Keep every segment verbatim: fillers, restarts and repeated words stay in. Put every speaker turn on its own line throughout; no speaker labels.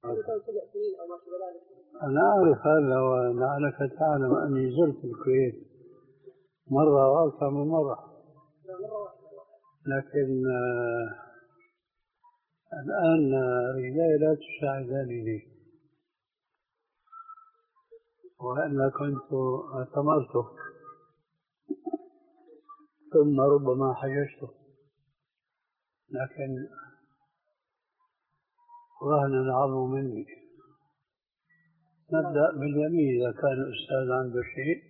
أنا أعرف هذا، ولعلك تعلم أني زرت الكويت مرة وأكثر من مرة، لكن آه الآن رجلي لا تساعدني، وإلا كنت اعتمرته ثم ربما حججته، لكن رهن العظم مني. نبدأ باليمين إذا كان الأستاذ عنده شيء.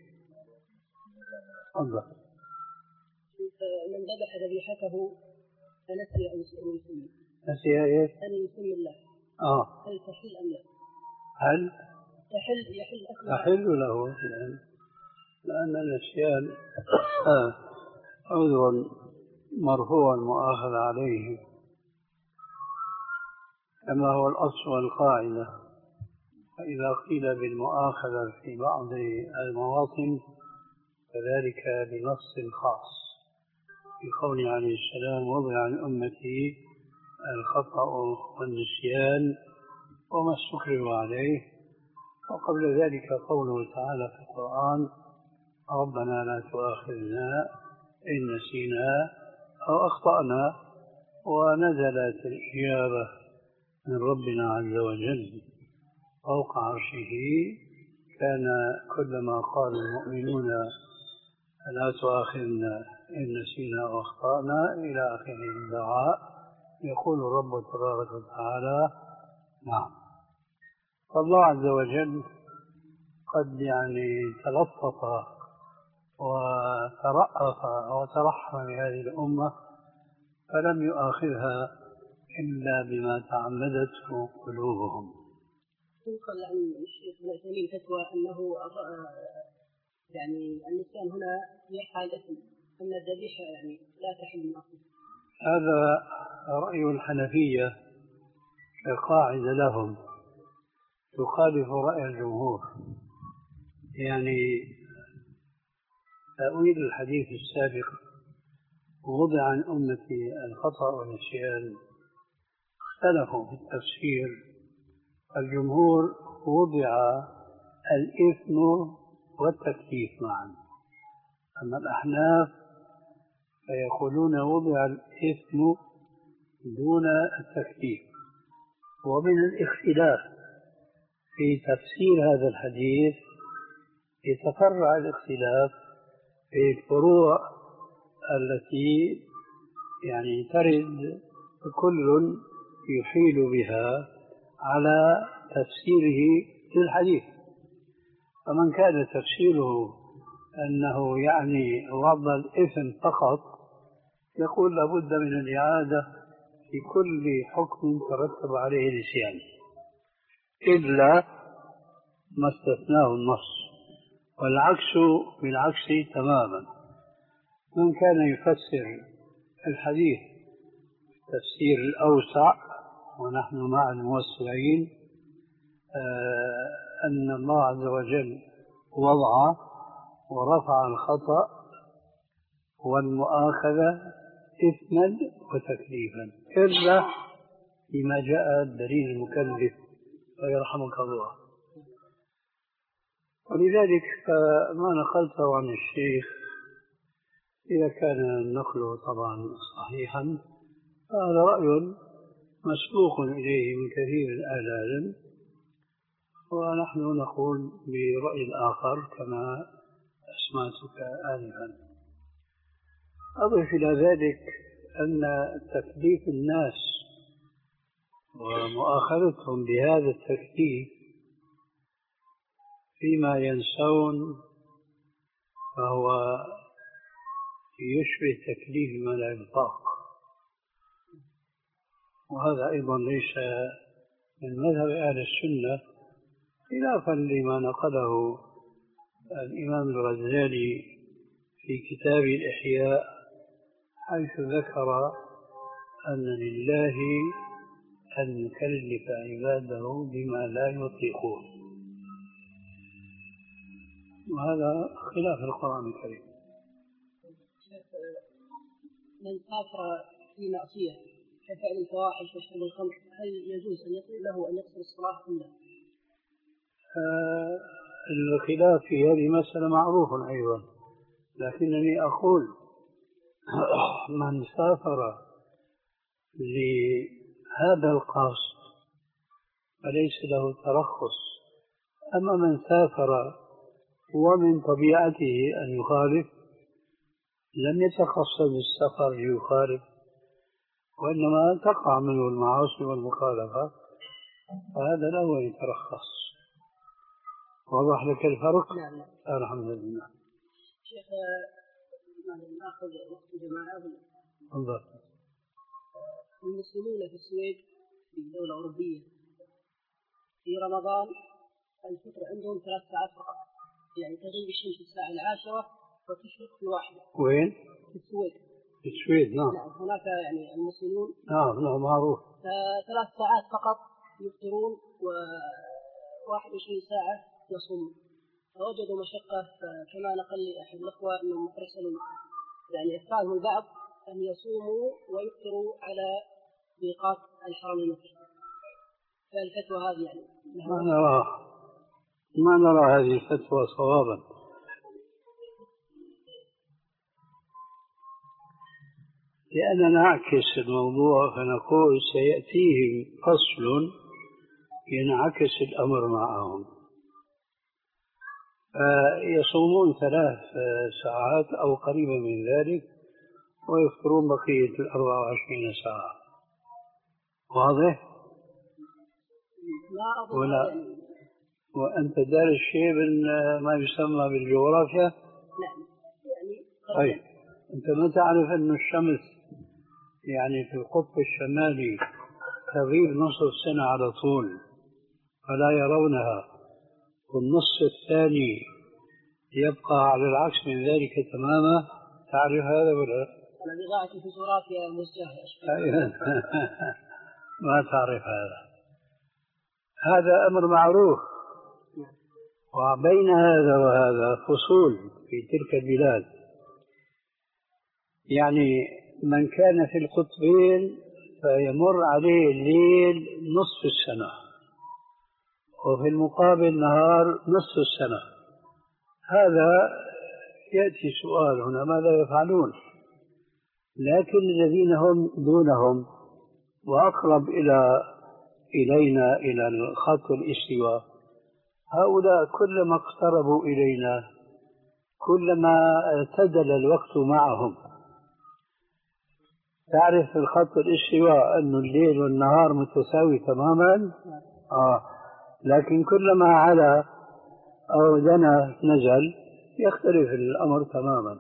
تفضل.
من ذبح ذبيحته فنسي أن يسمي.
نسي إيش؟
أن يسمي الله.
آه.
هل تحل أم لا؟
هل؟
تحل يحل أكله.
تحل له، لأن, لأن النسيان آه عذر مرفوع المؤاخذة عليه، كما هو الأصل والقاعدة. فإذا قيل بالمؤاخذة في بعض المواطن فذلك بنص خاص، في قوله عليه السلام: وضع عن أمتي الخطأ والنسيان وما استكرهوا عليه. وقبل ذلك قوله تعالى في القرآن: ربنا لا تؤاخذنا إن نسينا أو أخطأنا. ونزلت الإجابة من ربنا عز وجل فوق عرشه، كان كلما قال المؤمنون لا تؤاخذنا إن نسينا أو أخطأنا إلى آخر الدعاء، يقول الرب تبارك وتعالى: نعم. فالله عز وجل قد يعني تلطف وترأف وترحم بهذه الأمة، فلم يؤاخذها إلا بما تعمدته قلوبهم.
ينقل عن الشيخ ابن عثيمين فتوى أنه يعني النسيان هنا يحال الإثم، أن الذبيحة يعني لا تحل النصب.
هذا رأي الحنفية كقاعدة لهم، تخالف رأي الجمهور. يعني تأويل الحديث السابق: وضع عن أمتي الخطأ والنسيان، اختلفوا في التفسير. الجمهور وضع الإثم والتكليف معا، أما الأحناف فيقولون وضع الإثم دون التكليف. ومن الاختلاف في تفسير هذا الحديث يتفرع الاختلاف في الفروع التي يعني ترد كل يحيل بها على تفسيره للحديث. فمن كان تفسيره أنه يعني وضع الإثم فقط، يقول لابد من الإعادة في كل حكم ترتب عليه نسيان، إلا ما استثناه النص، والعكس بالعكس تماما. من كان يفسر الحديث التفسير الأوسع، ونحن مع الموسعين، آه أن الله عز وجل وضع ورفع الخطأ والمؤاخذة إثما وتكليفا، إلا فيما جاء الدليل المكلف ويرحمك الله. ولذلك ما نقلته عن الشيخ إذا كان النقل طبعا صحيحا فهذا رأي مسبوق إليه من كثير من أهل العلم، ونحن نقول برأي الآخر كما أسمعتك آنفا. أضف إلى ذلك أن تكليف الناس ومؤاخذتهم بهذا التكليف فيما ينسون فهو يشبه تكليف ما لا يطاق، وهذا أيضا ليس من مذهب أهل السنة، خلافا لما نقله الإمام الغزالي في كتاب الإحياء، حيث ذكر أن لله أن يكلف عباده بما لا يطيقون، وهذا خلاف القرآن الكريم.
من سافر في معصية كفعل الفواحش وشرب الخمر هل يجوز أن يقول له أن يقصر الصلاة أم لا؟
آه الخلاف في هذه مسألة معروف أيضا، لكنني أقول من سافر لهذا القصد فليس له ترخص، أما من سافر ومن طبيعته أن يخالف لم يتخصص بالسفر ليخالف، وإنما تقع منه المعاصي والمخالفات، فهذا له أن يترخص. وضح لك الفرق؟
نعم نعم.
الحمد لله.
شيخ ناخذ وقت الجماعة.
انظر.
المسلمون في السويد في الدولة الأوروبية في رمضان الفطر عندهم ثلاث ساعات فقط، يعني تغيب الشمس الساعة العاشرة وتشرق في واحدة. وين؟ في السويد.
في السويد نعم.
نعم هناك يعني المسلمون
نعم نعم معروف.
ثلاث ساعات فقط يفطرون و واحد وعشرين ساعة يصومون، فوجدوا مشقة، كما نقل لي أحد الأخوة أنهم أرسلوا يعني أفكارهم البعض أن يصوموا ويفطروا على ميقات الحرم المكي. فالفتوى هذه يعني
ما نرى ما نرى هذه الفتوى صوابا، لأننا نعكس الموضوع فنقول سيأتيهم فصل ينعكس الأمر معهم، يصومون ثلاث ساعات أو قريبا من ذلك ويفطرون بقية الأربع وعشرين ساعة. واضح؟ ولا وأنت دارس شيء من ما يسمى بالجغرافيا؟
نعم. يعني
طيب أنت ما تعرف أن الشمس يعني في القطب الشمالي تغيب نصف السنة على طول فلا يرونها، والنصف الثاني يبقى على العكس من ذلك تماما؟ تعرف هذا ولا؟
أنا بضاعتي في جغرافيا موجهة.
ما تعرف هذا. هذا أمر معروف، وبين هذا وهذا فصول في تلك البلاد. يعني من كان في القطبين فيمر عليه الليل نصف السنة، وفي المقابل نهار نصف السنة. هذا يأتي سؤال هنا ماذا يفعلون؟ لكن الذين هم دونهم وأقرب إلى إلينا إلى الخط الاستواء، هؤلاء كلما اقتربوا إلينا كلما اعتدل الوقت معهم. تعرف في الخط الاستواء أن الليل والنهار متساوي تماما، آه. لكن كلما علا أو دنا نزل يختلف الأمر تماما.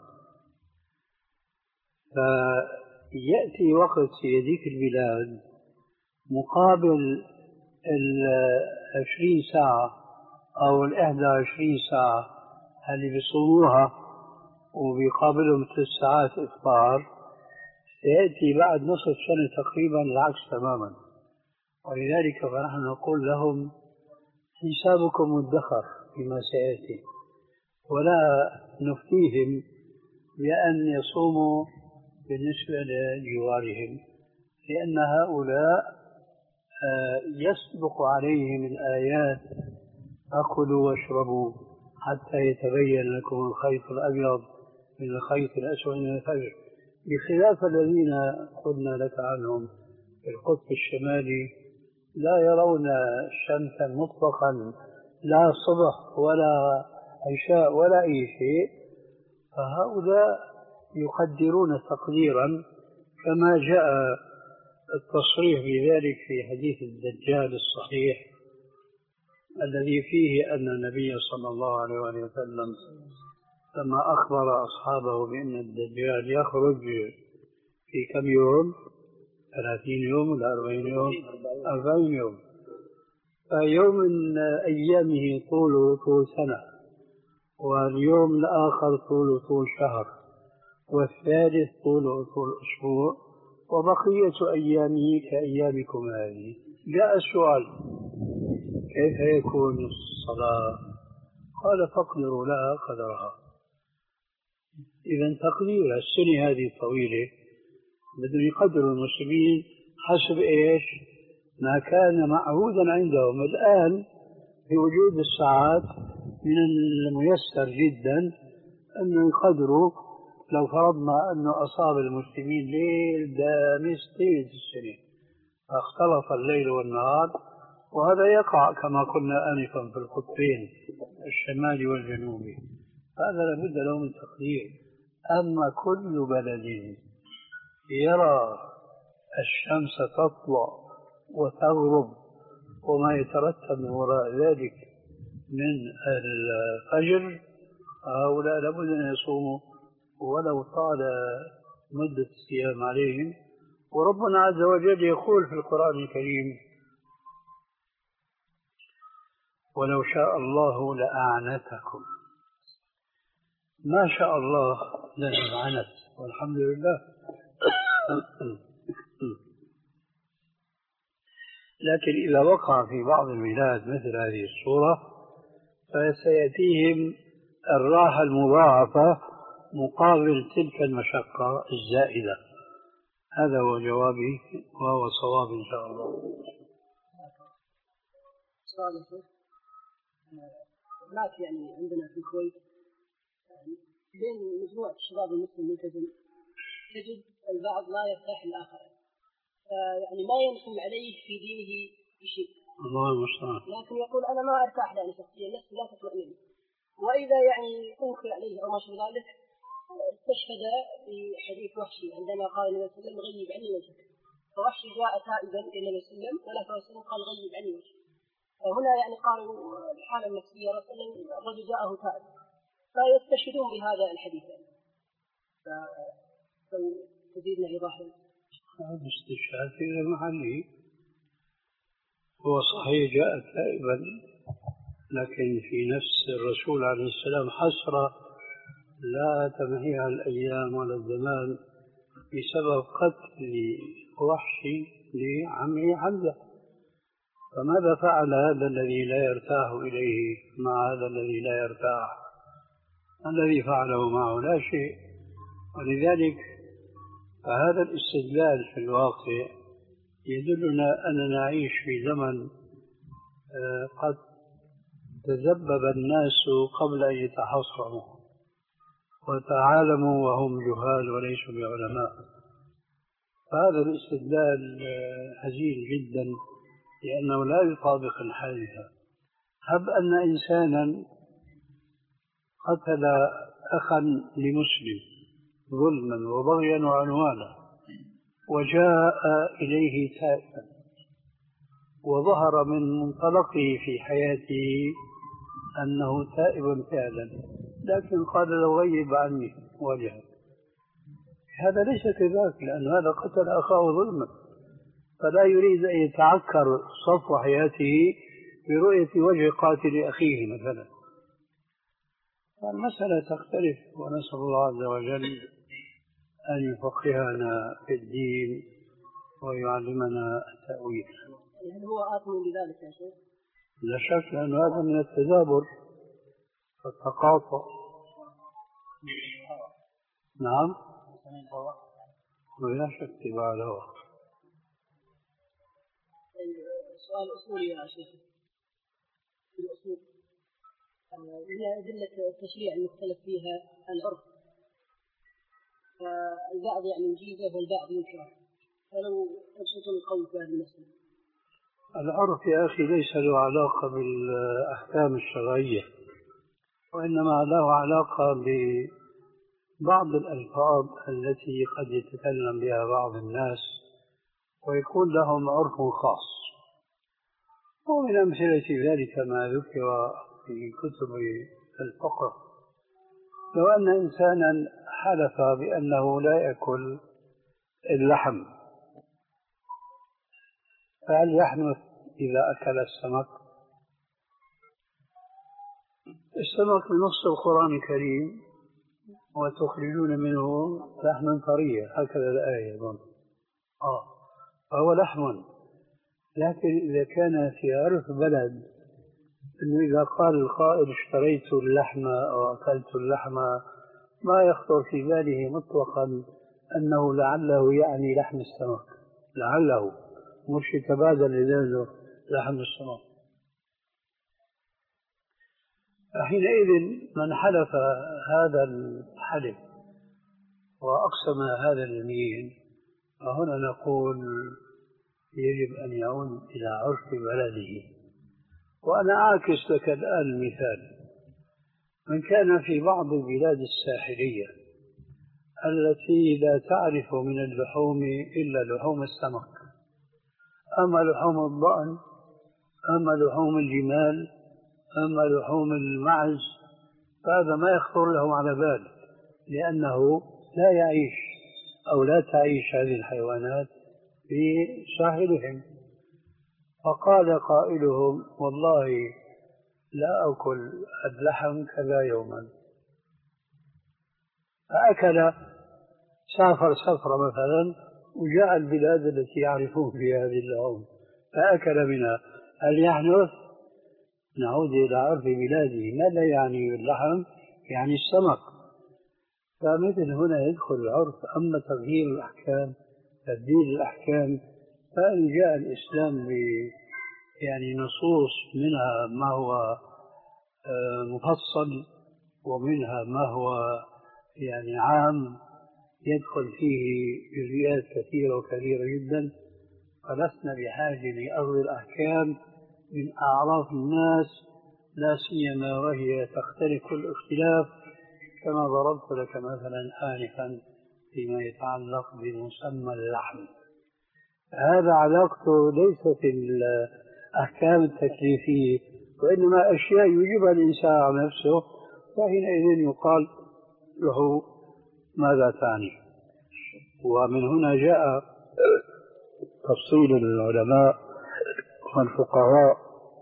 فيأتي وقت في هذيك البلاد مقابل العشرين ساعة أو الإحدى عشرين ساعة اللي بيصوموها وبيقابلهم ثلاث ساعات إفطار، سيأتي بعد نصف سنة تقريبا العكس تماما. ولذلك فنحن نقول لهم حسابكم مدخر فيما سيأتي، ولا نفتيهم بأن يصوموا بالنسبة لجوارهم، لأن هؤلاء يسبق عليهم الآيات أكلوا واشربوا حتى يتبين لكم الخيط الأبيض من الخيط الأسود من الفجر، بخلاف الذين قلنا لك عنهم في القطب الشمالي لا يرون شمسا مطلقا لا صبح ولا عشاء ولا أي شيء. فهؤلاء يقدرون تقديرا كما جاء التصريح بذلك في حديث الدجال الصحيح الذي فيه أن النبي صلى الله عليه وسلم لما أخبر أصحابه بأن الدجال يخرج في كم يوم، ثلاثين يوم ولا أربعين يوم، أربعين يوم، فيوم من أيامه طول طول سنة، واليوم الآخر طول طول شهر، والثالث طول طول أسبوع، وبقية أيامه كأيامكم هذه. جاء السؤال كيف يكون الصلاة؟ قال فاقدروا لها قدرها. إذا تقدير السنة هذه الطويلة بدهم يقدروا المسلمين حسب إيش؟ ما كان معهودا عندهم. الآن في وجود الساعات من الميسر جدا أن يقدروا، لو فرضنا أنه أصاب المسلمين ليل دامس طيلة السنة فاختلط الليل والنهار، وهذا يقع كما قلنا آنفا في القطبين الشمالي والجنوبي، هذا لابد له من تقدير. أما كل بلد يرى الشمس تطلع وتغرب وما يترتب من وراء ذلك من الفجر، هؤلاء لابد أن يصوموا ولو طال مدة الصيام عليهم. وربنا عز وجل يقول في القرآن الكريم: ولو شاء الله لأعنتكم. ما شاء الله لأعنت، والحمد لله. لكن إذا وقع في بعض البلاد مثل هذه الصورة فسيأتيهم الراحة المضاعفة مقابل تلك المشقة الزائدة. هذا هو جوابي وهو صواب إن شاء الله.
هناك يعني عندنا في الكويت بين مجموعة الشباب المسلم الملتزم تجد البعض لا يرتاح الآخر، يعني ما ينقم عليه في دينه بشيء،
الله المستعان،
لكن يقول أنا ما أرتاح لأني شخصيا نفسي لا تطمئن، وإذا يعني أنكر عليه أو ما شابه ذلك استشهد بحديث وحشي عندما قال النبي صلى الله عليه وسلم غيب عني وجهك، فوحشي جاء تائبا إلى النبي صلى الله عليه وسلم ولا فوسلم قال غيب عني وجهك، فهنا يعني قالوا الحالة النفسية رسول الرجل جاءه تائب فيستشهدون بهذا الحديث، فلو تزيدنا إيضاحا.
هذا استشهاد في غير محله، هو صحيح جاء تائبا، لكن في نفس الرسول عليه السلام حسرة لا تمحيها الأيام ولا الزمان بسبب قتل وحشي لعمه حمزة. فماذا فعل هذا الذي لا يرتاح إليه مع هذا الذي لا يرتاح؟ الذي فعله معه لا شيء. ولذلك فهذا الاستدلال في الواقع يدلنا أننا نعيش في زمن قد تذبب الناس قبل أن يتحصروا وتعالموا وهم جهال وليسوا بعلماء. فهذا الاستدلال هزيل جدا لأنه لا يطابق الحادثة. هب أن إنسانا قتل أخا لمسلم ظلما وبغيا وعنوانا وجاء إليه تائبا وظهر من منطلقه في حياته أنه تائب فعلا، لكن قال لو غيب عني وجهك، هذا ليس كذلك، لأن هذا قتل أخاه ظلما، فلا يريد أن يتعكر صفو حياته برؤية وجه قاتل أخيه مثلا. فالمسألة تختلف، ونسأل الله عز وجل أن يفقهنا في الدين ويعلمنا التأويل.
هل هو آثم بذلك يا شيخ؟
لا شك، لأن هذا من التدابر والتقاطع. نعم، ولا شك اتباع الهوى.
سؤال أصولي يا شيخ، الأصول من أدلة التشريع المختلف فيها العرف، فالبعض يعني يجيزه والبعض ينكره، فلو تبسط القول في هذه المسألة.
العرف يا أخي ليس له علاقة بالأحكام الشرعية، وإنما له علاقة ببعض الألفاظ التي قد يتكلم بها بعض الناس ويكون لهم عرف خاص. ومن أمثلة ذلك ما ذكر في كتب الفقه، لو أن إنسانا حلف بأنه لا يأكل اللحم، فهل يحنث إذا أكل السمك؟ السمك بنص القرآن الكريم وتخرجون منه لحما طريا، هكذا الآية آه فهو لحم. لكن إذا كان في عرف بلد أنه إذا قال القائل اشتريت اللحم أو أكلت اللحم، ما يخطر في باله مطلقا أنه لعله يعني لحم السمك، لعله مش يتبادل إليه لحم السمك. حينئذ من حلف هذا الحلف وأقسم هذا اليمين فهنا نقول يجب أن يعود إلى عرف بلده. وأنا أعكس لك الآن مثال: من كان في بعض البلاد الساحلية التي لا تعرف من اللحوم إلا لحوم السمك، أما لحوم الضأن، أما لحوم الجمال، أما لحوم المعز، فهذا ما يخطر له على بال، لأنه لا يعيش أو لا تعيش هذه الحيوانات في ساحلهم. فقال قائلهم: والله لا أكل اللحم كذا يوما، فأكل، سافر سفرة مثلا وجاء البلاد التي يعرفون فيها هذه اللحوم فأكل منها، هل يحنث؟ نعود إلى عرف بلاده. ماذا يعني اللحم؟ يعني السمك. فمثل هنا يدخل العرف. أما تغيير الأحكام، تبديل الأحكام، فإن جاء الإسلام ب يعني نصوص منها ما هو مفصل ومنها ما هو يعني عام يدخل فيه جزئيات كثيرة وكثيرة جدا، فلسنا بحاجة لأخذ الأحكام من أعراف الناس، لا سيما وهي تختلف الاختلاف، كما ضربت لك مثلا آنفا فيما يتعلق بمسمى اللحم. هذا علاقته ليست الأحكام التكليفية، وإنما أشياء يجيبها الإنسان على نفسه، فحينئذ يقال له ماذا تعني. ومن هنا جاء تفصيل العلماء والفقهاء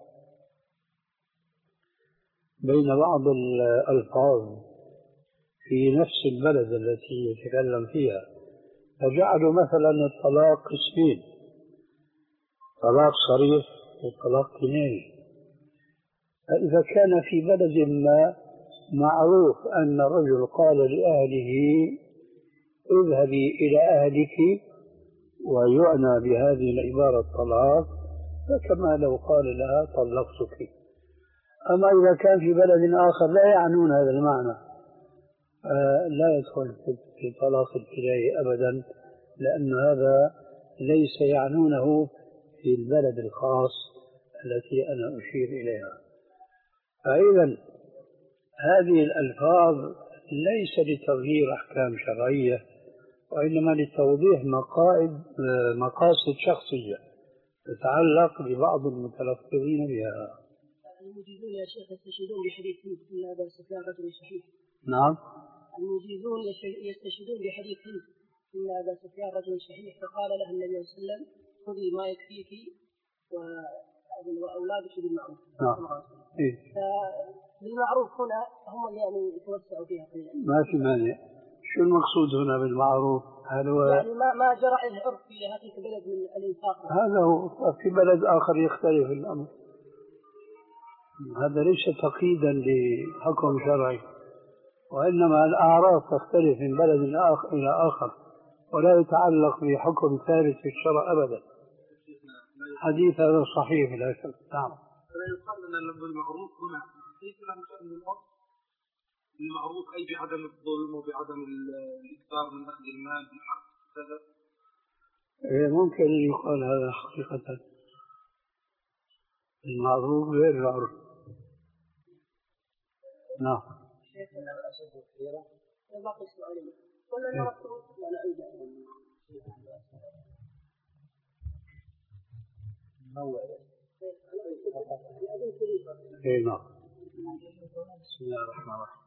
بين بعض الألفاظ في نفس البلد التي يتكلم فيها، فجعلوا مثلا الطلاق قسمين: طلاق صريح وطلاق كناية. فإذا كان في بلد ما معروف أن رجل قال لأهله اذهبي إلى أهلك ويعنى بهذه العبارة الطلاق، فكما لو قال لها طلقتك. أما إذا كان في بلد آخر لا يعنون هذا المعنى، لا يدخل في طلاق الكناية أبدا، لأن هذا ليس يعنونه في البلد الخاص التي أنا أشير إليها. فإذا هذه الألفاظ ليس لتغيير أحكام شرعية، وإنما لتوضيح مقاصد مقاصد شخصية تتعلق ببعض المتلفظين بها.
المجيزون يا شيخ يستشهدون بحديث هند إن أبا سفيان رجل صحيح.
نعم.
المجيزون يستشهدون بحديث هند إن أبا سفيان رجل صحيح، فقال له النبي صلى الله عليه وسلم: خذي ما يكفيك وأولادك بالمعروف.
نعم. إيه؟
فالمعروف هنا هم اللي يعني يتوسعوا فيها قليلا.
ما في مانع. شو المقصود هنا بالمعروف؟ هل هو
يعني ما ما جرى العرف في هذه البلد من الإنفاق؟
هذا هو. في بلد آخر يختلف الأمر. هذا ليس تقييدا لحكم شرعي، وإنما الأعراف تختلف من بلد آخر إلى آخر، ولا يتعلق بحكم ثابت في الشرع أبدا. حديث هذا صحيح لا شك. نعم.
فلا يقال أن المعروف هنا ليس له شأن الأرض، المعروف أي بعدم الظلم وبعدم الإكثار من أخذ المال بالحق كذا.
ممكن أن يقال هذا حقيقة. المعروف غير العرف. نعم.
شيخنا الأشد الكثيرة باقي السؤالين ولا نركب ولا أيضا
اي نعم.
بسم الله الرحمن الرحيم.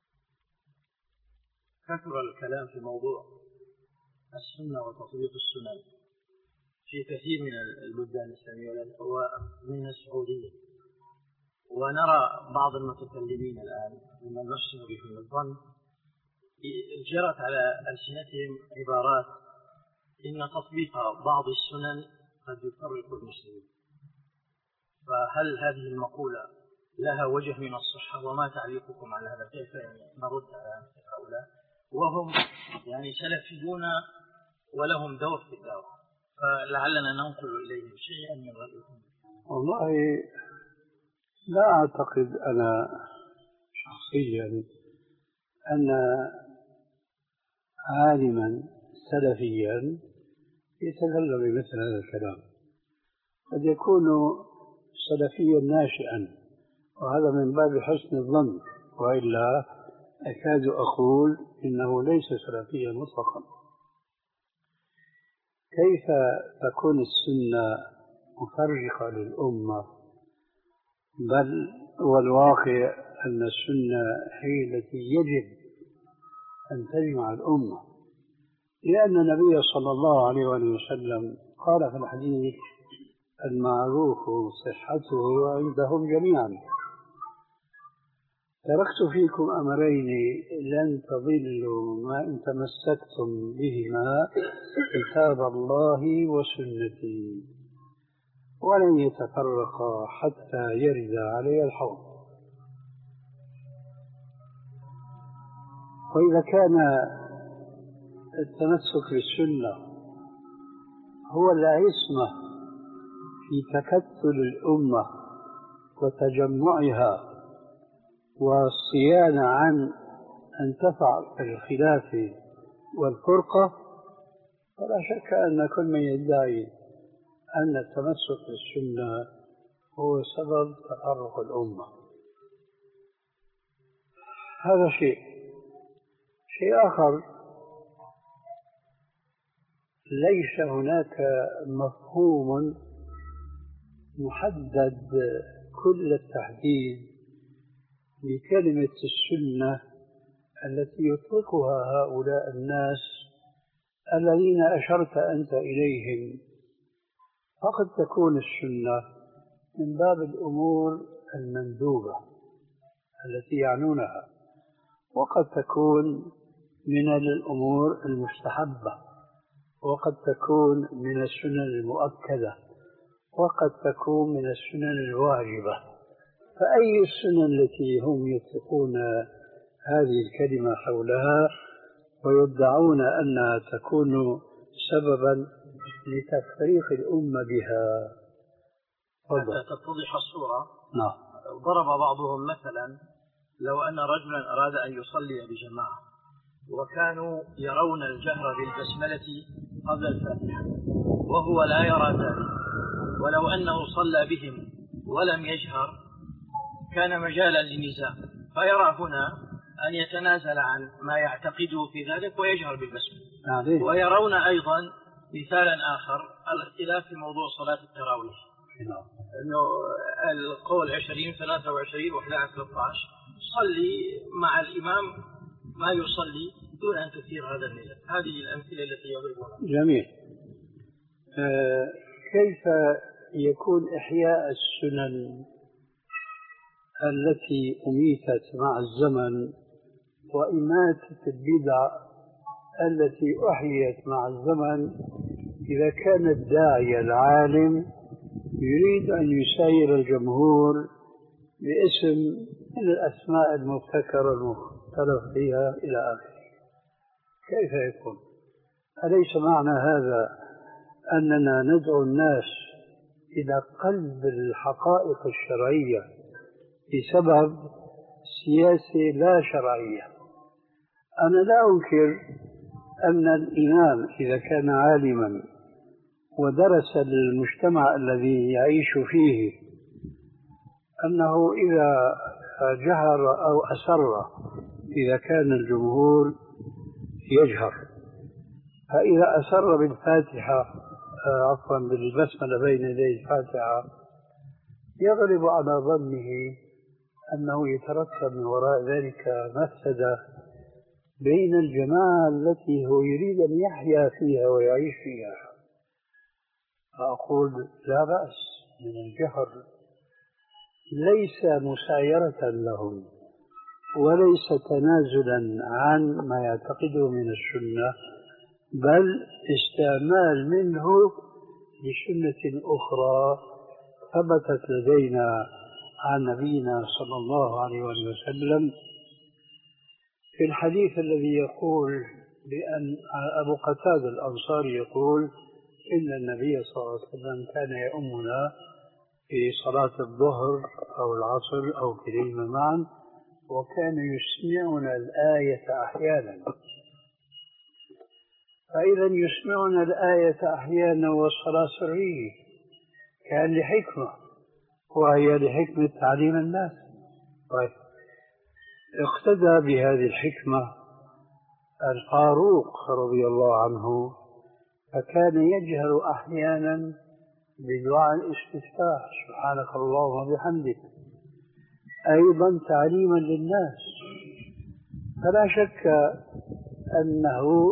كثر الكلام في موضوع السنة وتطبيق السنن في كثير من البلدان الإسلامية ومنها السعودية، ونرى بعض المتكلمين الآن ممن نشر بهم الظن جرت على ألسنتهم عبارات إن تطبيق بعض السنن قد يفرق المسلمين. فهل هذه المقولة لها وجه من الصحة؟ وما تعليقكم على هذا؟ كيف يعني نرد على هؤلاء وهم يعني سلفيون ولهم دور في الدعوة؟ فلعلنا ننقل إليهم شيئا من رأيهم.
والله لا أعتقد أنا شخصيا أن عالما سلفيا يتكلم بمثل هذا الكلام. قد يكون سلفيا ناشئا، وهذا من باب حسن الظن، وإلا أكاد أقول إنه ليس سلفيا مطلقا. كيف تكون السنة مفرقة للأمة؟ بل والواقع أن السنة هي التي يجب أن تجمع الأمة، لأن النبي صلى الله عليه وسلم قال في الحديث: المعروف صحته عندهم جميعا. تركت فيكم أمرين لن تضلوا ما إن تمسكتم بهما، كتاب الله وسنتي، ولن يتفرقا حتى يرد علي الحوض. وإذا كان التمسك بالسنة هو العصمة في تكتل الأمة وتجمعها والصيانة عن أن تقع الخلاف والفرقة، فلا شك أن كل من يدعي أن التمسك بالسنة هو سبب تفرق الأمة. هذا شيء. شيء آخر، ليس هناك مفهوم محدد كل التحديد لكلمة السنة التي يطلقها هؤلاء الناس الذين أشرت أنت إليهم. فقد تكون السنة من باب الأمور المندوبة التي يعنونها، وقد تكون من الأمور المستحبة، وقد تكون من السنن المؤكدة، وقد تكون من السنن الواجبة. فأي السنن التي هم يطلقون هذه الكلمة حولها ويدعون أنها تكون سببا لتفريق الأمة بها؟
حتى تتضح الصورة.
نعم.
ضرب بعضهم مثلا: لو أن رجلا أراد أن يصلي بجماعة وكانوا يرون الجهر بالبسملة قبل الفاتحة وهو لا يرى ذلك، ولو أنه صلى بهم ولم يجهر كان مجالا للنزاع، فيرى هنا أن يتنازل عن ما يعتقده في ذلك ويجهر بالبسملة. ويرون أيضا مثالا آخر، الاختلاف في موضوع صلاة التراويح، أنه القول عشرين ثلاثة وعشرين وإحدى عشر ثلاثة عشر، صلي مع الإمام ما يصلي دون أن تثير هذا النزاع. هذه الأمثلة التي يضربونها.
جميل. آه كيف يكون إحياء السنن التي أميتت مع الزمن وإماتة البدع التي أحيت مع الزمن إذا كان الداعية العالم يريد أن يساير الجمهور باسم من الأسماء المبتكرة المختلف فيها إلى آخره؟ كيف يكون؟ أليس معنى هذا أننا ندعو الناس إلى قلب الحقائق الشرعية بسبب سياسة لا شرعية؟ أنا لا أنكر أن الإمام إذا كان عالما ودرس المجتمع الذي يعيش فيه أنه إذا جهر أو أسر إذا كان الجمهور يجهر، فإذا أسر بالفاتحة عفوا بالبسملة بين يدي الفاتحة يغلب على ظنه أنه يترتب من وراء ذلك مفسدة بين الجماعة التي هو يريد أن يحيا فيها ويعيش فيها. فأقول لا بأس من الجهر، ليس مسايرة لهم وليس تنازلا عن ما يعتقده من السنة، بل استعمال منه لسنة أخرى ثبتت لدينا عن نبينا صلى الله عليه وسلم في الحديث الذي يقول بأن أبو قتادة الأنصاري يقول: إن النبي صلى الله عليه وسلم كان يؤمنا في صلاة الظهر أو العصر أو كليهما معا، وكان يسمعنا الآية أحيانا. فإذا يسمعنا الآية أحيانا والصلاة سرية كان لحكمة، وهي لحكمة تعليم الناس. طيب، اقتدى بهذه الحكمة الفاروق رضي الله عنه، فكان يجهر أحيانا بدعاء الاستفتاح سبحانك اللهم وبحمدك، أيضا تعليما للناس. فلا شك أنه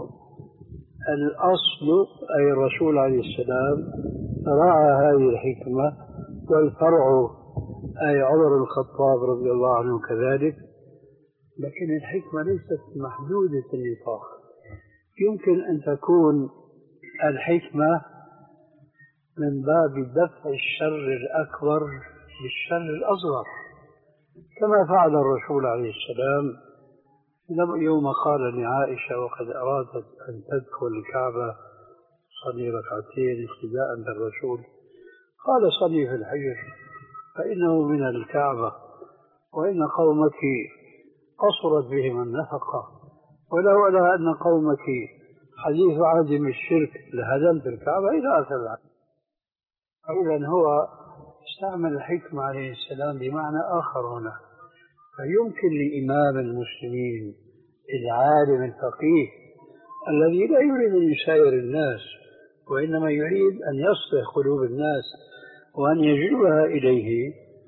الأصل أي الرسول عليه السلام راعى هذه الحكمة، والفرع أي عمر الخطاب رضي الله عنه كذلك. لكن الحكمة ليست محدودة النطاق، يمكن أن تكون الحكمة من باب دفع الشر الأكبر بالشر الأصغر، كما فعل الرسول عليه السلام يوم قال لعائشة وقد أرادت أن تدخل الكعبة صلي ركعتين اقتداء بالرسول، قال صلي في الحجر فإنه من الكعبة، وإن قومك قصرت بهم النفقة، ولولا أن قومك حديث عهد الشرك لهدمت الكعبة إلى آخر العهد. فإذا هو استعمل الحكمة عليه السلام بمعنى آخر هنا. فيمكن لإمام المسلمين العالم الفقيه الذي لا يريد أن يساير الناس، وإنما يريد أن يصلح قلوب الناس وأن يجلبها إليه،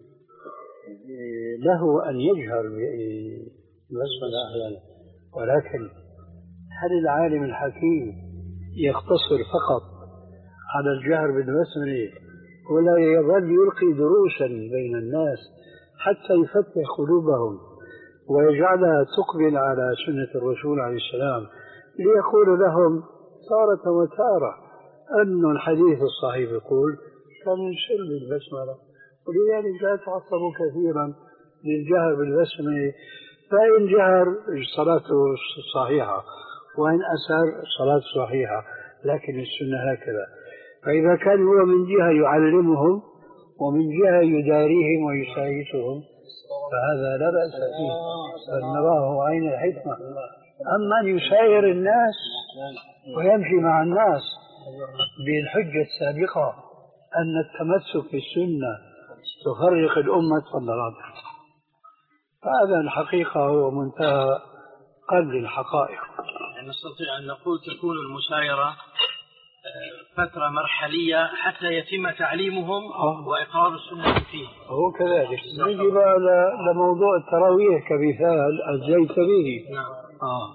له أن يجهر بالبسملة أحيانا. ولكن هل العالم الحكيم يقتصر فقط على الجهر بالبسملة ولا يظل يلقي دروسا بين الناس حتى يفتح قلوبهم ويجعلها تقبل على سنة الرسول عليه السلام، ليقول لهم تارة وتارة أن الحديث الصحيح يقول كان يسر بالبسملة، ولذلك لا تعصبوا كثيرا للجهر بالبسملة، فإن جهر صلاته صحيحة وإن أسر صلاة صحيحة، لكن السنة هكذا. فإذا كان هو من جهة يعلمهم ومن جهة يداريهم ويسايسهم فهذا لا بأس فيه، بل نراه عين الحكمة. أما أن يساير الناس ويمشي مع الناس بالحجة السابقة أن التمسك بالسنة تفرق الأمة تفضل، فهذا الحقيقة هو منتهى قدر الحقائق.
يعني نستطيع أن نقول تكون المسايرة فترة مرحلية حتى يتم تعليمهم أوه. وإقرار السنة فيه.
هو كذلك. نجي بقى لموضوع التراويح كمثال أجيت به.
نعم.
آه.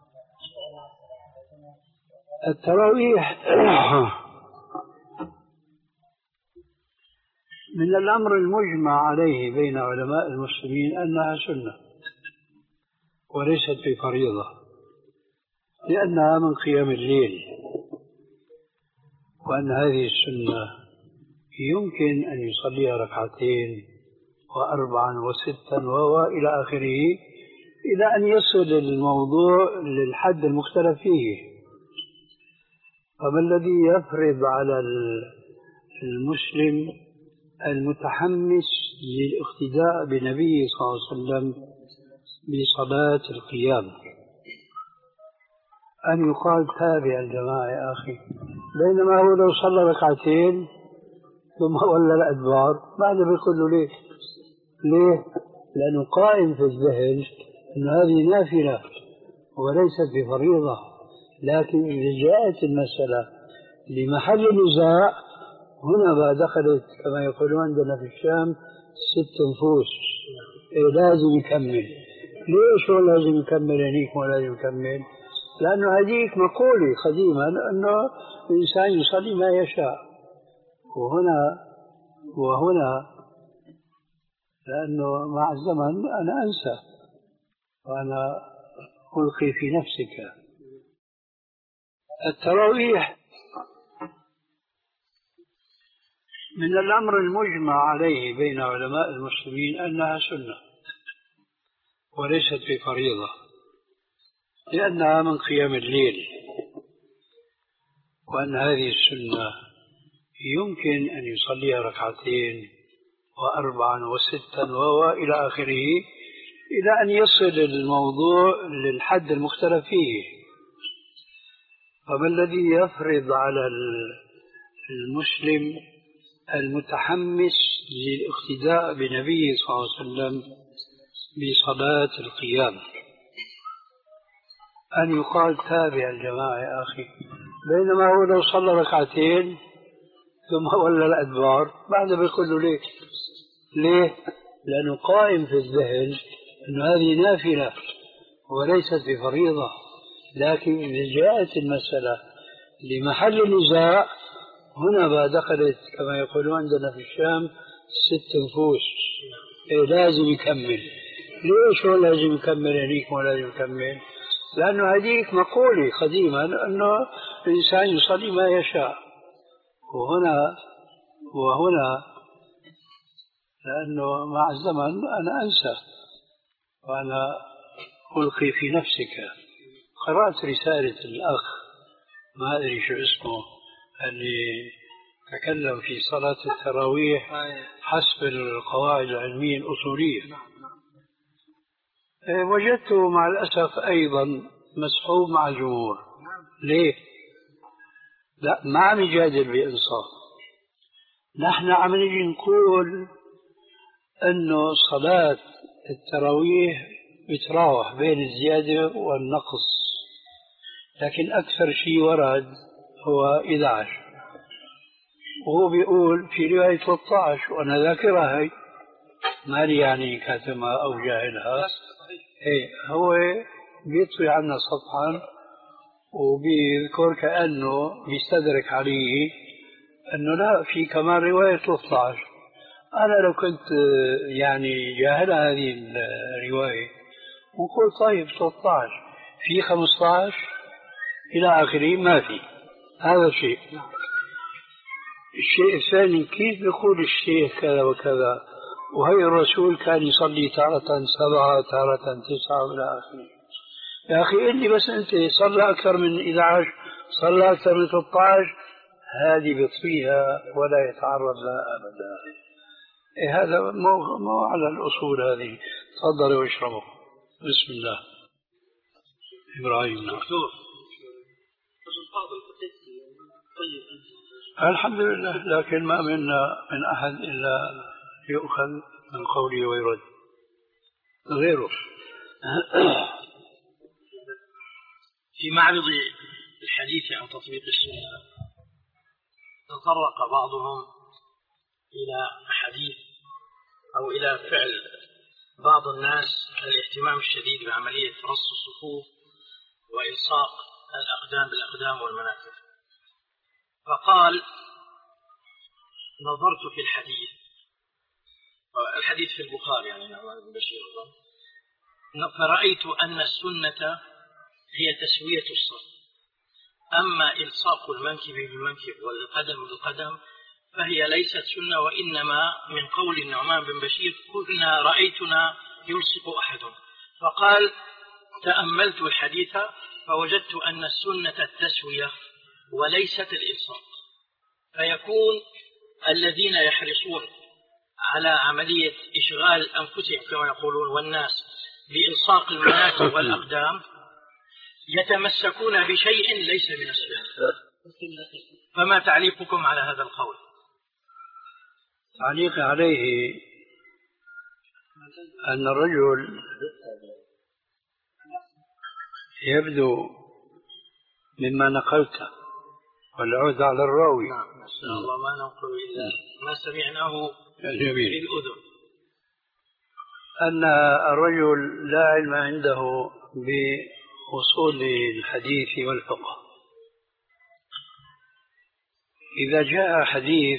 التراويح من الأمر المجمع عليه بين علماء المسلمين أنها سنة وليست بفريضة، لأنها من قيام الليل، وأن هذه السنة يمكن أن يصليها ركعتين وأربعا وستا وإلى آخره إلى أن يصل الموضوع للحد المختلف فيه. فما الذي يفرض على المسلم المتحمس للاقتداء بنبيه صلى الله عليه وسلم بصلاة القيام أن يقال تابع الجماعة يا أخي، بينما هو لو صلى ركعتين ثم ولى الأدبار ما حدا بيقول له ليه؟ ليه؟ لأنه قائم في الذهن أن هذه نافلة وليست بفريضة. لكن إذا جاءت المسألة لمحل نزاع هنا بقى دخلت كما يقولون عندنا في الشام ست نفوس، إيه لازم يكمل. ليش هو لازم يكمل هنيك ولا لازم يكمل؟ لأنه هذيك مقولة قديما أنه الإنسان يصلي ما يشاء، وهنا وهنا لأنه مع الزمن أنا أنسى وأنا ألقي في نفسك. التراويح من الأمر المجمع عليه بين علماء المسلمين أنها سنة وليست بفريضة، لأنها من قيام الليل، وأن هذه السنة يمكن أن يصليها ركعتين وأربعا وستا وإلى آخره، إلى أن يصل الموضوع للحد المختلف فيه. فما الذي يفرض على المسلم المتحمس للاقتداء بنبيه صلى الله عليه وسلم بصلاة القيام أن يقال تابع الجماعة يا أخي، بينما هو لو صلى ركعتين ثم ولى الأدبار بعد بيقول له ليه؟ ليه؟ لأنه قائم في الذهن أن هذه نافلة وليست بفريضة. لكن إذا جاءت المسألة لمحل النزاع هنا بقى دخلت كما يقولون عندنا في الشام ست نفوس. إيه لازم يكمل. ليش هو لازم يكمل هنيك ولا لازم يكمل؟ لأنه هذيك مقولة قديما أنه الإنسان يصلي ما يشاء. وهنا وهنا لأنه مع الزمن أنا أنسى وأنا ألقي في نفسك. قرأت رسالة الأخ ما أدري شو اسمه اللي تكلم في صلاة التراويح حسب القواعد العلمية الأصولية. وجدته مع الأسف أيضا مسحوب مع الجمهور. ليه؟ لا ما عم يجادل بإنصاف. نحن عم نجي نقول أنه صلاة التراويح بتراوح بين الزيادة والنقص، لكن أكثر شيء ورد هو إحدى عشر، وهو بيقول في رواية ثلاثة عشر وأنا ذاكرها هي مالي يعني كاتمها أو جاهلها. إيه هو بيطوي عنا صفحا وبيذكر كأنه بيستدرك عليه أنه لا في كمان رواية ثلاثة عشر. أنا لو كنت يعني جاهل هذه الرواية ونقول طيب ثلاثة عشر في خمسة عشر إلى آخره ما في. هذا شيء. الشيء الثاني كيف يقول الشيخ كذا وكذا وهي الرسول كان يصلي تارة سبعة تارة تسعة إلى آخره. يا أخي قل لي بس أنت صلى أكثر من إحدى عشر صلى أكثر من ثلاثة عشر هذه بيطفيها ولا يتعرض لها أبدا. إيه هذا مو, مو على الأصول هذه. تفضلوا واشربوا. بسم الله. إبراهيم. دكتور الحمد لله، لكن ما منا من أحد إلا يؤخذ من قوله ويرد غيره.
في معرض الحديث عن تطبيق السنة تطرق بعضهم إلى حديث أو إلى فعل بعض الناس الاهتمام الشديد بعملية رص الصفوف وإلصاق الأقدام بالأقدام والمناكب. فقال نظرت في الحديث الحديث في البخاري يعني نعمان بن بشير فرأيت أن السنة هي تسوية الصف، أما إلصاق المنكب بالمنكب والقدم بالقدم فهي ليست سنة، وإنما من قول النعمان بن بشير كنا رأيتنا يلصق أحدنا. فقال تأملت الحديث فوجدت أن السنة التسوية وليست الإلصاق، فيكون الذين يحرصون على عملية إشغال أنفسهم كما يقولون والناس بإلصاق المناكب والأقدام يتمسكون بشيء ليس من السنة. فما تعليقكم على هذا القول؟
تعليق عليه أن الرجل يبدو مما نقلته والعود على الراوي.
نعم إن شاء الله ما ننقل إلا ما سمعناه في الأذن،
أن الرجل لا علم عنده بأصول الحديث والفقه. إذا جاء حديث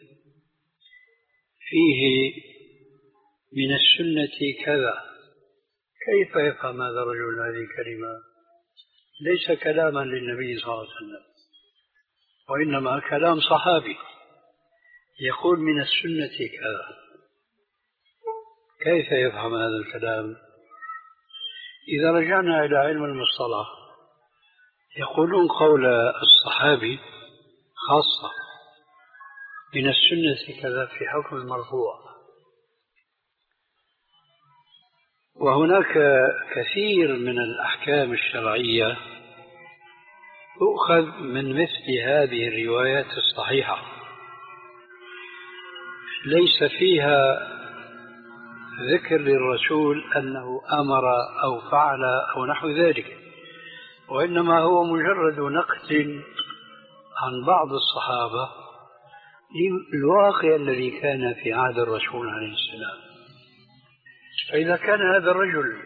فيه من السنة كذا كيف يفهم هذا الرجل هذه الكلمة؟ ليس كلاما للنبي صلى الله عليه وسلم وإنما كلام صحابي يقول من السنة كذا. كيف يفهم هذا الكلام؟ إذا رجعنا إلى علم المصطلح يقولون قول الصحابي خاصة من السنة كذا في حكم المرفوع. وهناك كثير من الأحكام الشرعية تؤخذ من مثل هذه الروايات الصحيحة ليس فيها ذكر للرسول أنه أمر أو فعل أو نحو ذلك، وإنما هو مجرد نقل عن بعض الصحابة للواقع الذي كان في عهد الرسول عليه السلام. فإذا كان هذا الرجل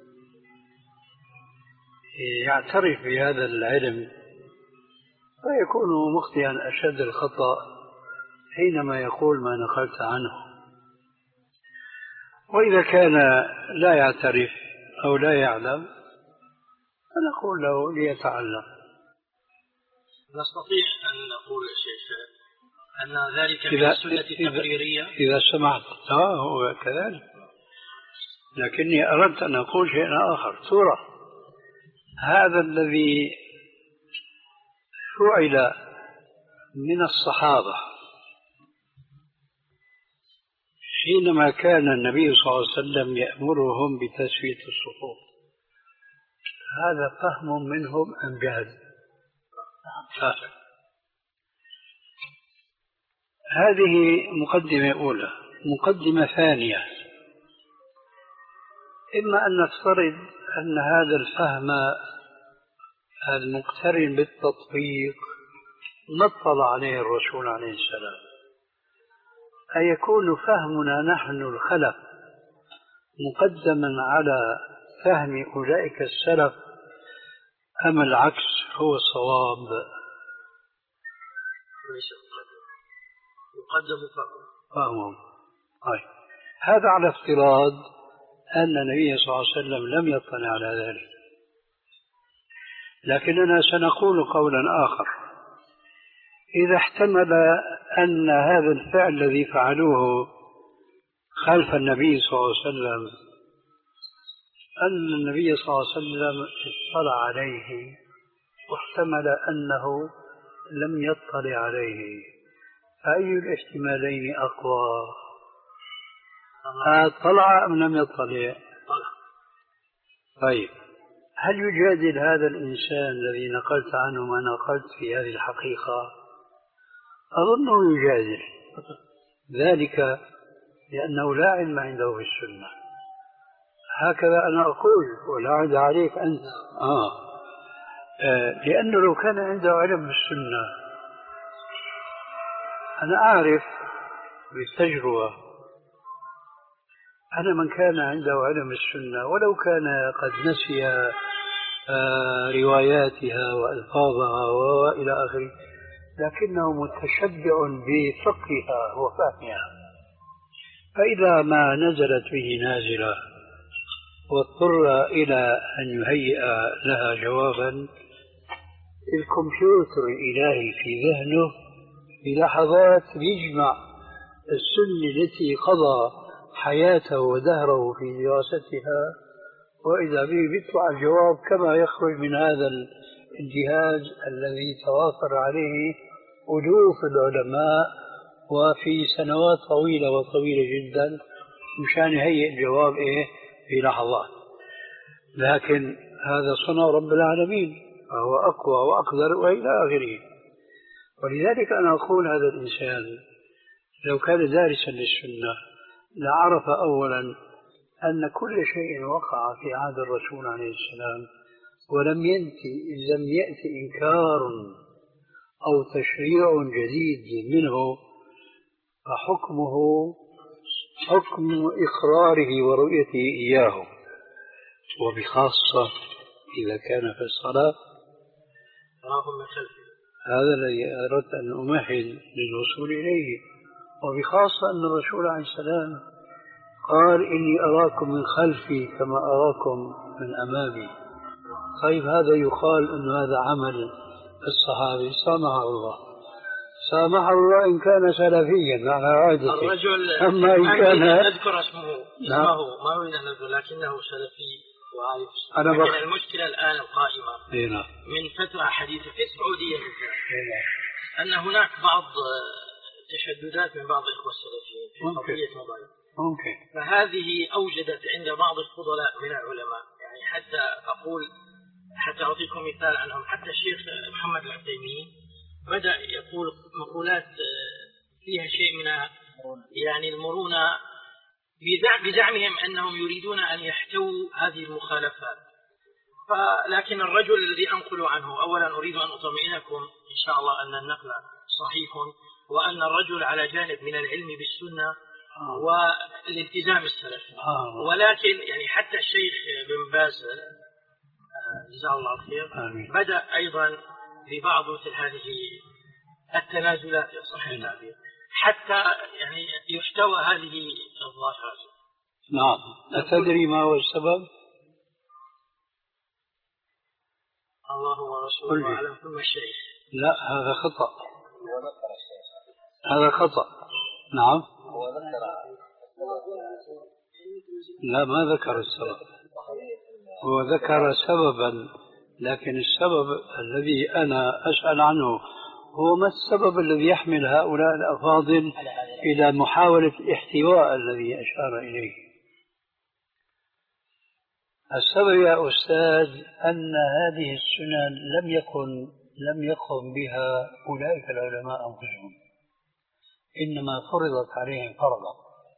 يعترف بهذا العلم فيكون مخطئا أشد الخطأ حينما يقول ما نقلت عنه. وإذا كان لا يعترف أو لا يعلم فنقول له ليتعلم.
نستطيع أن نقول شيخ أن ذلك من السنة التقريرية
إذا سمعت. آه هو كذلك، لكني أردت أن أقول شيئا آخر. ترى هذا الذي فعل من الصحابة حينما كان النبي صلى الله عليه وسلم يأمرهم بتسوية الصفوف، هذا فهم منهم أم جهل؟ فهم. هذه مقدمة أولى. مقدمة ثانية، إما أن نفترض أن هذا الفهم المقترن بالتطبيق ما اطلع عليه الرسول عليه السلام، أن يكون فهمنا نحن الخلف مقدما على فهم أولئك السلف، أم العكس هو الصواب؟
يقدم
فهمهم. طيب، هذا على افتراض أن النبي صلى الله عليه وسلم لم يطلع على ذلك. لكننا سنقول قولا آخر: إذا احتمل أن هذا الفعل الذي فعلوه خلف النبي صلى الله عليه وسلم أن النبي صلى الله عليه وسلم اطلع عليه، واحتمل أنه لم يطلع عليه، فأي الاحتمالين أقوى؟ اطلع أم لم يطلع؟ طيب، هل يجادل هذا الإنسان الذي نقلت عنه ما نقلت في هذه الحقيقة؟ أظنه يجادل، ذلك لأنه لا علم عنده في السنة. هكذا أنا أقول ولا أعد عليك أنت. آه. آه لأنه لو كان عنده علم بالسنة، أنا أعرف بالتجربة أنا من كان عنده علم السنة ولو كان قد نسي آه رواياتها وألفاظها وإلى آخره، لكنه متشبع بفقهها وفهمها، فإذا ما نزلت به نازلة واضطر إلى أن يهيئ لها جوابا، الكمبيوتر الإلهي في ذهنه في لحظات يجمع السنة التي قضى حياته ودهره في دراستها، وإذا به يطلع الجواب كما يخرج من هذا الجهاز الذي توافر عليه ألوف العلماء وفي سنوات طويلة وطويلة جدا مشان يهيئ الجواب إيه في لحظات. لكن هذا صنع رب العالمين، فهو أقوى وأقدر وإلى آخره. ولذلك أنا أقول هذا الإنسان لو كان دارسا للسنة لعرف أولا أن كل شيء وقع في عهد الرسول عليه السلام ولم يأتي لم يأتي إنكار أو تشريع جديد منه، فحكمه حكم إقراره ورؤيته إياه، وبخاصة إذا كان في الصلاة. هذا الذي أردت أن أمهد للوصول إليه، وبخاصة أن الرسول عليه السلام قال: إني أراكم من خلفي كما أراكم من أمامي. طيب، هذا يقال أن هذا عمل الصحابي، سامحه الله سامحه الله إن كان سلفيا معنى عادته.
الرجل
أما إن كان
نذكر اسمه اسمه ما هو نذكر لكنه سلفي وعارف.
أنا
لكن المشكلة الآن القائمة
هنا.
من فترة حديثة في السعودية أن هناك بعض تشددات من بعض الإخوة السلفيين في قضية مضايق
ممكن.
فهذه أوجدت عند بعض الفضلاء من العلماء، يعني حتى أقول حتى أعطيكم مثال عنهم، حتى الشيخ محمد العثيمين بدأ يقول مقولات فيها شيء من يعني المرونة بزعمهم أنهم يريدون أن يحتووا هذه المخالفات. فلكن الرجل الذي أنقل عنه، أولا أريد أن أطمئنكم إن شاء الله أن النقل صحيح، وأن الرجل على جانب من العلم بالسنة والالتزام السلفي. ولكن يعني حتى الشيخ بن باز جزاه الله خير بدأ أيضا ببعض مثل هذه التنازلات صحيح التعبير حتى يعني يحتوى هذه الظاهرة.
نعم. أتدري ما هو السبب؟
الله ورسوله أعلم. ثم الشيخ
لا، هذا خطأ، هذا خطأ. نعم. لا، ما ذكر السبب، هو ذكر سببا، لكن السبب الذي أنا أسأل عنه هو ما السبب الذي يحمل هؤلاء الأفاضل إلى محاولة الاحتواء الذي أشار إليه. السبب يا أستاذ أن هذه السنن لم يكن لم يقم بها أولئك العلماء أنفسهم، إنما فرضت عليهم فرضا.